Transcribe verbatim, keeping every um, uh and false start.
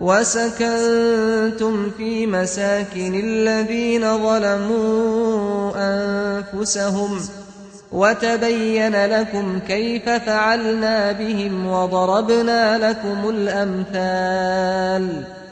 وسكنتم في مساكن الذين ظلموا أنفسهم وتبين لكم كيف فعلنا بهم وضربنا لكم الأمثال